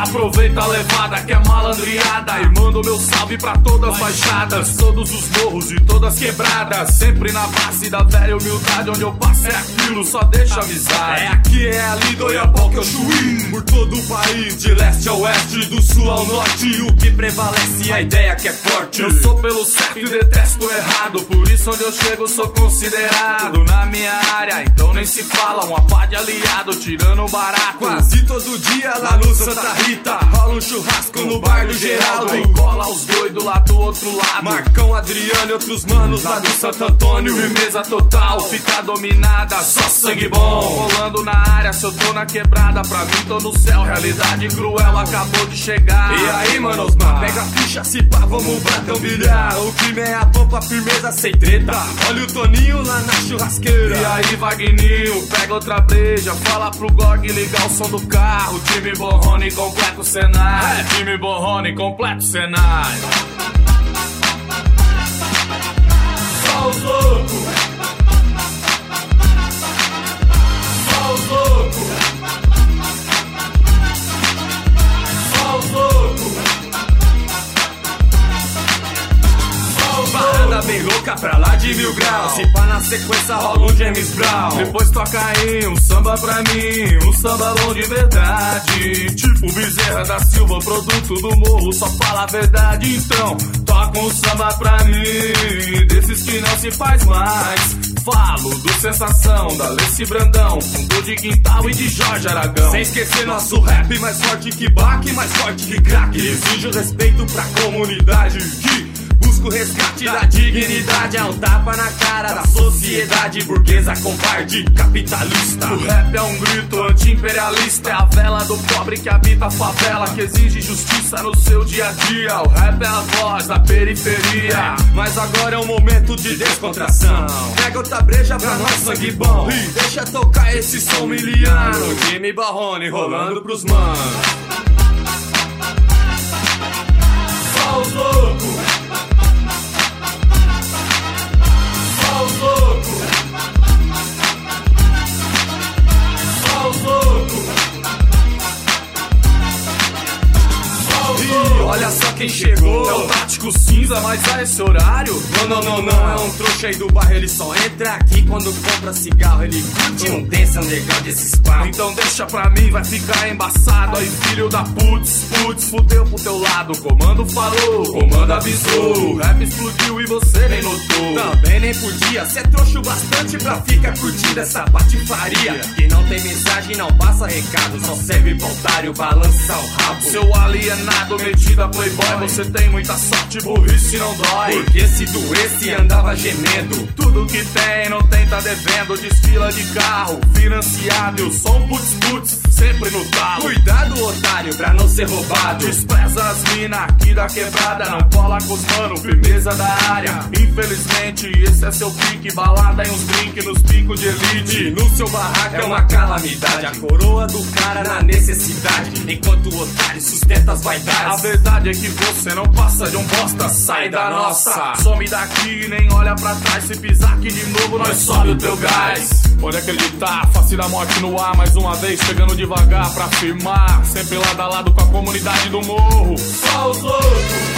Aproveita a levada que é malandreada e mando meu salve pra todas as baixadas, todos os morros e todas quebradas. Sempre na base da velha humildade, onde eu passo é aquilo, só deixa avisar. É aqui, é ali, Doiapoque, Oxuí. Por todo o país, de leste a oeste, do sul ao norte, o que prevalece é a ideia que é forte. Eu sou pelo certo e detesto o errado, por isso onde eu chego sou considerado na minha área, então nem se fala. Uma pá de aliado, tirando o barato. Quase todo dia lá no Santa Rita rola um churrasco no bar do Geraldo. Aí cola os doidos lá do outro lado, Marcão, Adriano e outros manos lá do Santo Antônio. Firmeza total, fica dominada, só sangue bom. Rolando na área, se eu tô na quebrada, pra mim tô no céu. Realidade cruel acabou de chegar. E aí, manos, pega a ficha, se pá, vamos bratambilhar. O crime é a pampa, firmeza sem treta. Olha o Toninho lá na churrasqueira. E aí, Vagninho, pega outra breja, fala pro Gorg ligar o som do carro. Time Borrone completa o cenário. Time Borrone completa o cenário. Só os loucos. Só os loucos. Só os loucos. Parada bem louca pra lá de 1000 graus. Se pá na sequência rola um James Brown. Depois toca aí um samba pra mim, um samba bom de verdade. Tipo Bezerra da Silva, produto do morro, só fala a verdade. Então toca um samba pra mim, desses que não se faz mais. Falo do Sensação, da Leci Brandão, fundou de Quintal e de Jorge Aragão. Sem esquecer nosso rap mais forte que baque, mais forte que craque. Exijo respeito pra comunidade que busca o resgate da dignidade. É um tapa na cara da sociedade burguesa, covarde, capitalista. O rap é um grito anti-imperialista, é a vela do pobre que habita a favela, que exige justiça no seu dia a dia. O rap é a voz da periferia. Mas agora é um momento de descontração. Pega outra breja pra nós, sangue bom, e deixa tocar esse som miliano. Time Borrone rolando pros manos. Só os loucos. Só os loucos. Só os loucos. Olha só quem chegou. É o tático cinza, mas a esse horário? Não, é um trouxa aí do bairro. Ele só entra aqui quando compra cigarro. Ele curte um dance underground desses papos. Então deixa pra mim, vai ficar embaçado. Aí filho da putz, fudeu pro teu lado. Comando falou, comando avisou. O rap explodiu e você nem notou. Também nem podia, cê trouxa bastante pra ficar curtindo essa patifaria. Quem não tem mensagem não passa recado, só serve pra otário balançar o rabo. Seu alienado metido a playboy, você tem muita sorte, burrice não dói. Porque se doesse andava gemendo. Tudo que tem não tem, tá devendo. Desfila de carro, financiado. Eu sou um putz, sempre no talo. Cuidado, otário, pra não ser roubado. Despreza as mina aqui da quebrada, não cola com os mano, firmeza da área. Infelizmente, esse é seu pique, balada e uns drink nos picos de elite. No seu barraco é uma calamidade, a coroa do cara na necessidade, enquanto o otário sustenta as vaidades. A verdade é que você não passa de um bosta, sai da nossa. Some daqui, nem olha pra trás, se pisar aqui de novo, nós sobe o teu gás. Pode acreditar, face da morte no ar, mais uma vez chegando devagar pra firmar. Sempre lado a lado com a comunidade do morro. Só os loucos.